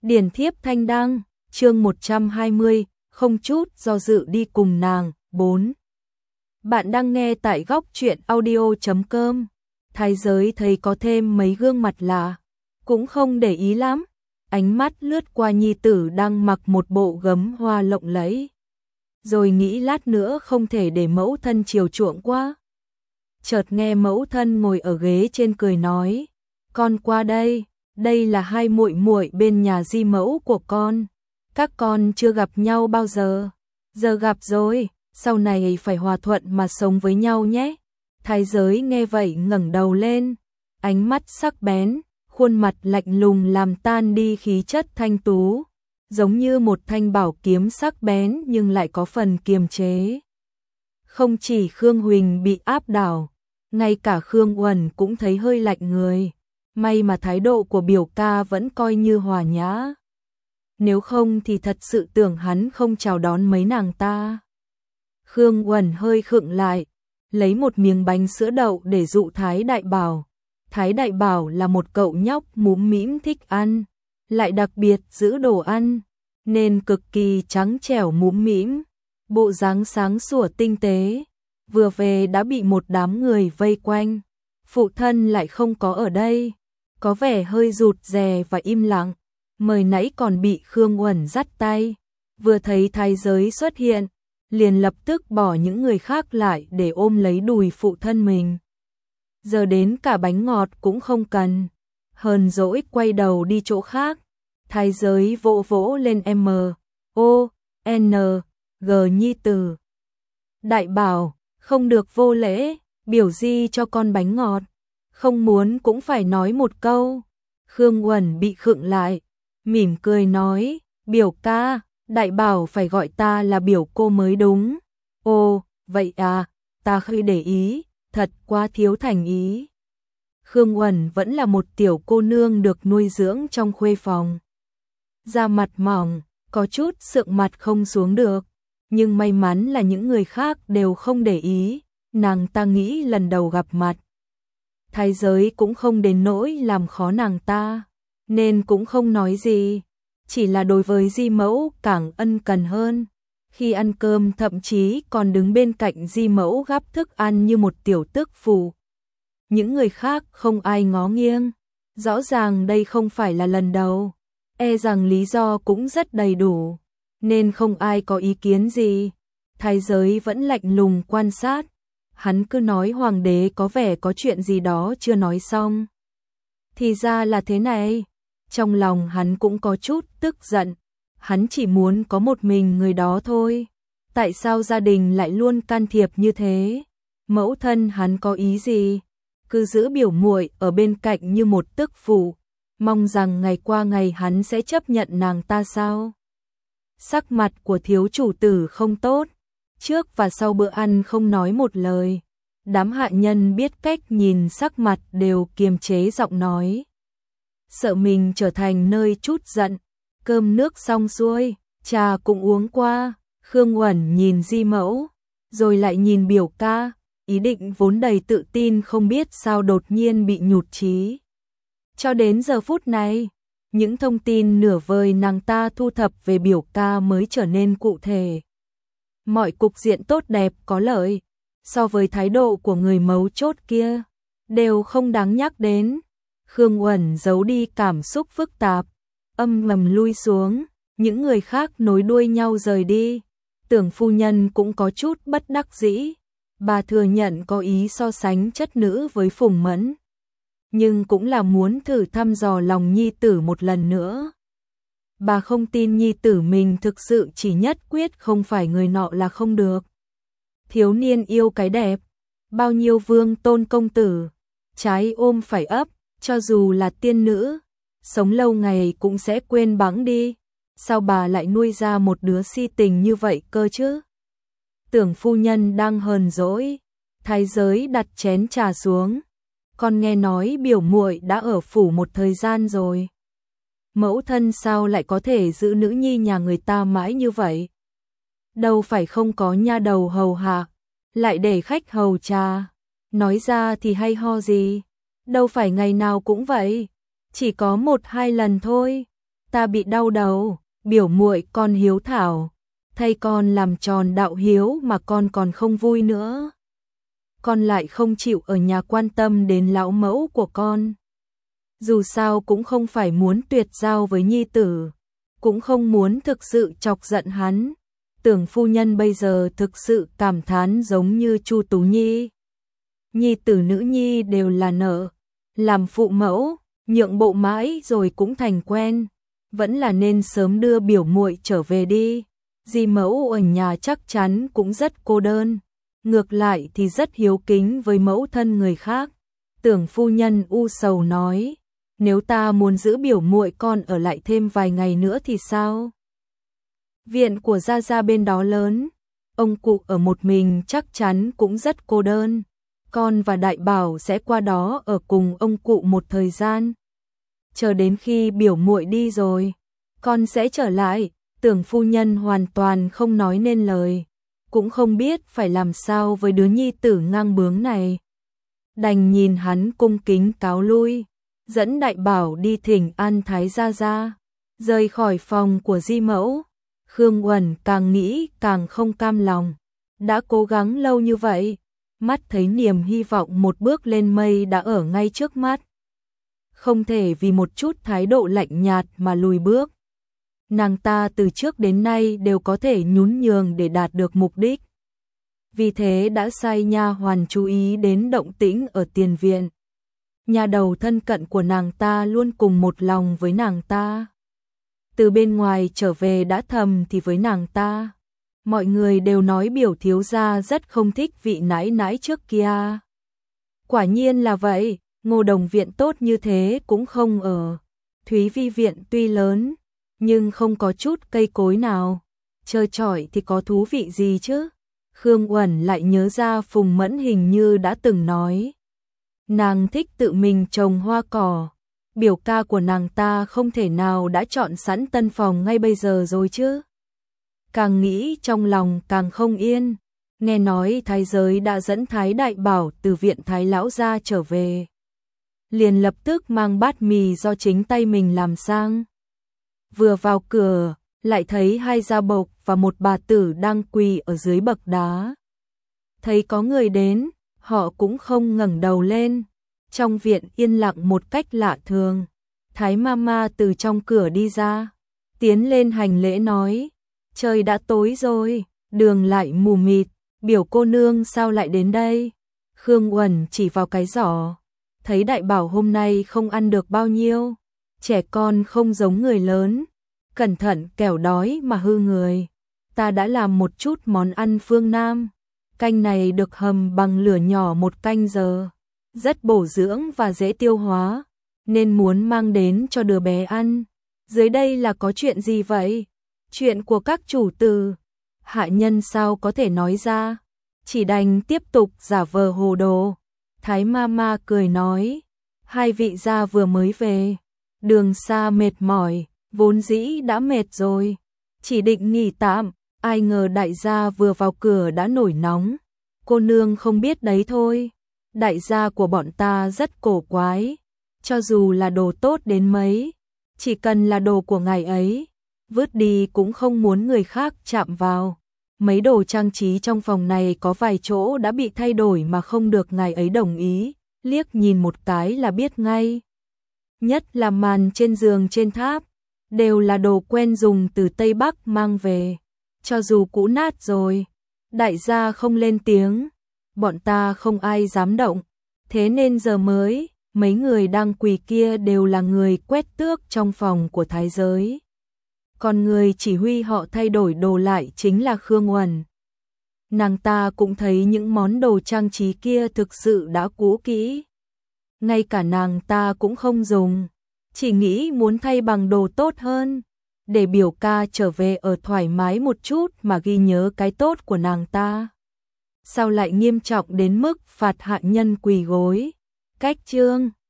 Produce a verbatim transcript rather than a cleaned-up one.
Điển thiếp thanh đăng, chương một trăm hai mươi, không chút do dự đi cùng nàng, bốn. Bạn đang nghe tại góc truyện audio chấm com. Thái giới thấy có thêm mấy gương mặt lạ, cũng không để ý lắm, ánh mắt lướt qua nhi tử đang mặc một bộ gấm hoa lộng lẫy. Rồi nghĩ lát nữa không thể để mẫu thân chiều chuộng quá. Chợt nghe mẫu thân ngồi ở ghế trên cười nói, con qua đây. Đây là hai muội muội bên nhà di mẫu của con. Các con chưa gặp nhau bao giờ. Giờ gặp rồi, sau này phải hòa thuận mà sống với nhau nhé. Thái giới nghe vậy ngẩng đầu lên, ánh mắt sắc bén, khuôn mặt lạnh lùng làm tan đi khí chất thanh tú, giống như một thanh bảo kiếm sắc bén nhưng lại có phần kiềm chế. Không chỉ Khương Huỳnh bị áp đảo, ngay cả Khương Uẩn cũng thấy hơi lạnh người. May mà thái độ của biểu ca vẫn coi như hòa nhã. Nếu không thì thật sự tưởng hắn không chào đón mấy nàng ta. Khương Uẩn hơi khựng lại, lấy một miếng bánh sữa đậu để dụ Thái Đại Bảo. Thái Đại Bảo là một cậu nhóc múm mĩm thích ăn, lại đặc biệt giữ đồ ăn, nên cực kỳ trắng trẻo múm mĩm, bộ dáng sáng sủa tinh tế. Vừa về đã bị một đám người vây quanh, phụ thân lại không có ở đây, có vẻ hơi rụt rè và im lặng. Mới nãy còn bị Khương Uẩn dắt tay, vừa thấy thái giới xuất hiện, liền lập tức bỏ những người khác lại để ôm lấy đùi phụ thân mình. Giờ đến cả bánh ngọt cũng không cần, hờn dỗi quay đầu đi chỗ khác. Thái giới vỗ vỗ lên M, O, N, G nhi tử. Đại Bảo, không được vô lễ, biểu di cho con bánh ngọt. Không muốn cũng phải nói một câu. Khương Uẩn bị khựng lại, mỉm cười nói, biểu ca, Đại Bảo phải gọi ta là biểu cô mới đúng. Ồ, vậy à, ta hơi để ý, thật quá thiếu thành ý. Khương Uẩn vẫn là một tiểu cô nương được nuôi dưỡng trong khuê phòng. Da mặt mỏng, có chút sượng mặt không xuống được, nhưng may mắn là những người khác đều không để ý, nàng ta nghĩ lần đầu gặp mặt. Thái giới cũng không đến nỗi làm khó nàng ta, nên cũng không nói gì, chỉ là đối với di mẫu càng ân cần hơn. Khi ăn cơm thậm chí còn đứng bên cạnh di mẫu gắp thức ăn như một tiểu tước phụ. Những người khác không ai ngó nghiêng, rõ ràng đây không phải là lần đầu, e rằng lý do cũng rất đầy đủ, nên không ai có ý kiến gì. Thái giới vẫn lạnh lùng quan sát. Hắn cứ nói hoàng đế có vẻ có chuyện gì đó chưa nói xong. Thì ra là thế này. Trong lòng hắn cũng có chút tức giận. Hắn chỉ muốn có một mình người đó thôi. Tại sao gia đình lại luôn can thiệp như thế? Mẫu thân hắn có ý gì? Cứ giữ biểu muội ở bên cạnh như một tức phụ, mong rằng ngày qua ngày hắn sẽ chấp nhận nàng ta sao? Sắc mặt của thiếu chủ tử không tốt. Trước và sau bữa ăn không nói một lời, đám hạ nhân biết cách nhìn sắc mặt đều kiềm chế giọng nói. Sợ mình trở thành nơi trút giận. Cơm nước xong xuôi, trà cũng uống qua, Khương Uẩn nhìn di mẫu, rồi lại nhìn biểu ca, ý định vốn đầy tự tin không biết sao đột nhiên bị nhụt chí. Cho đến giờ phút này, những thông tin nửa vời nàng ta thu thập về biểu ca mới trở nên cụ thể. Mọi cục diện tốt đẹp có lợi, so với thái độ của người mấu chốt kia, đều không đáng nhắc đến. Khương Uẩn giấu đi cảm xúc phức tạp, âm ngầm lui xuống, những người khác nối đuôi nhau rời đi. Tưởng phu nhân cũng có chút bất đắc dĩ, bà thừa nhận có ý so sánh chất nữ với Phùng Mẫn, nhưng cũng là muốn thử thăm dò lòng nhi tử một lần nữa. Bà không tin nhi tử mình thực sự chỉ nhất quyết không phải người nọ là không được. Thiếu niên yêu cái đẹp, bao nhiêu vương tôn công tử, trái ôm phải ấp, cho dù là tiên nữ, sống lâu ngày cũng sẽ quên bẵng đi. Sao bà lại nuôi ra một đứa si tình như vậy cơ chứ? Tưởng phu nhân đang hờn dỗi, thái giới đặt chén trà xuống. Con nghe nói biểu muội đã ở phủ một thời gian rồi. Mẫu thân sao lại có thể giữ nữ nhi nhà người ta mãi như vậy? Đâu phải không có nha đầu hầu hạ, lại để khách hầu trà. Nói ra thì hay ho gì, đâu phải ngày nào cũng vậy, chỉ có một hai lần thôi. ta bị đau đầu, biểu muội con hiếu thảo, thay con làm tròn đạo hiếu mà con còn không vui nữa. Con lại không chịu ở nhà quan tâm đến lão mẫu của con. Dù sao cũng không phải muốn tuyệt giao với nhi tử, cũng không muốn thực sự chọc giận hắn. Tưởng phu nhân bây giờ thực sự cảm thán giống như Chu Tú Nhi. Nhi tử nữ nhi đều là nợ, làm phụ mẫu, nhượng bộ mãi rồi cũng thành quen, vẫn là nên sớm đưa biểu muội trở về đi. Di mẫu ở nhà chắc chắn cũng rất cô đơn, ngược lại thì rất hiếu kính với mẫu thân người khác. Tưởng phu nhân u sầu nói, nếu ta muốn giữ biểu muội con ở lại thêm vài ngày nữa thì sao? Viện của gia gia bên đó lớn, ông cụ ở một mình chắc chắn cũng rất cô đơn. Con và Đại Bảo sẽ qua đó ở cùng ông cụ một thời gian. Chờ đến khi biểu muội đi rồi, con sẽ trở lại. Tưởng phu nhân hoàn toàn không nói nên lời, cũng không biết phải làm sao với đứa nhi tử ngang bướng này. Đành nhìn hắn cung kính cáo lui, dẫn Đại Bảo đi thỉnh an thái gia gia, rời khỏi phòng của Di mẫu. Khương Uẩn càng nghĩ càng không cam lòng, đã cố gắng lâu như vậy, mắt thấy niềm hy vọng một bước lên mây đã ở ngay trước mắt. Không thể vì một chút thái độ lạnh nhạt mà lùi bước. Nàng ta từ trước đến nay đều có thể nhún nhường để đạt được mục đích. Vì thế đã sai nha hoàn chú ý đến động tĩnh ở tiền viện. Nhà đầu thân cận của nàng ta luôn cùng một lòng với nàng ta. Từ bên ngoài trở về đã thầm thì với nàng ta. Mọi người đều nói biểu thiếu gia rất không thích vị nãi nãi trước kia. Quả nhiên là vậy, Ngô Đồng viện tốt như thế cũng không ở. Thúy Vi viện tuy lớn, nhưng không có chút cây cối nào. Chơi chọi thì có thú vị gì chứ? Khương Uẩn lại nhớ ra Phùng Mẫn hình như đã từng nói. Nàng thích tự mình trồng hoa cỏ. Biểu ca của nàng ta không thể nào đã chọn sẵn tân phòng ngay bây giờ rồi chứ? Càng nghĩ trong lòng càng không yên. Nghe nói thái giới đã dẫn Thái Đại Bảo từ viện Thái Lão gia trở về. Liền lập tức mang bát mì do chính tay mình làm sang. Vừa vào cửa, lại thấy hai gia bộc và một bà tử đang quỳ ở dưới bậc đá. Thấy có người đến, họ cũng không ngẩng đầu lên. Trong viện yên lặng một cách lạ thường. Thái Mama từ trong cửa đi ra, tiến lên hành lễ nói, trời đã tối rồi, đường lại mù mịt, biểu cô nương sao lại đến đây? Khương Uẩn chỉ vào cái giỏ, thấy Đại Bảo hôm nay không ăn được bao nhiêu, trẻ con không giống người lớn, cẩn thận kẻo đói mà hư người. Ta đã làm một chút món ăn phương Nam, canh này được hầm bằng lửa nhỏ một canh giờ, rất bổ dưỡng và dễ tiêu hóa, nên muốn mang đến cho đứa bé ăn. Dưới đây là có chuyện gì vậy? Chuyện của các chủ tử. Hạ nhân sao có thể nói ra, chỉ đành tiếp tục giả vờ hồ đồ. Thái Mama cười nói, hai vị gia vừa mới về, đường xa mệt mỏi, vốn dĩ đã mệt rồi, chỉ định nghỉ tạm, ai ngờ đại gia vừa vào cửa đã nổi nóng. Cô nương không biết đấy thôi, đại gia của bọn ta rất cổ quái, cho dù là đồ tốt đến mấy, chỉ cần là đồ của ngài ấy, vứt đi cũng không muốn người khác chạm vào. Mấy đồ trang trí trong phòng này có vài chỗ đã bị thay đổi mà không được ngài ấy đồng ý, liếc nhìn một cái là biết ngay. Nhất là màn trên giường trên tháp, đều là đồ quen dùng từ Tây Bắc mang về, cho dù cũ nát rồi, đại gia không lên tiếng, bọn ta không ai dám động, thế nên giờ mới, mấy người đang quỳ kia đều là người quét tước trong phòng của thái giới. Còn người chỉ huy họ thay đổi đồ lại chính là Khương Uẩn. Nàng ta cũng thấy những món đồ trang trí kia thực sự đã cũ kỹ. Ngay cả nàng ta cũng không dùng, chỉ nghĩ muốn thay bằng đồ tốt hơn, để biểu ca trở về ở thoải mái một chút mà ghi nhớ cái tốt của nàng ta. Sao lại nghiêm trọng đến mức phạt hạ nhân quỳ gối? Cách chương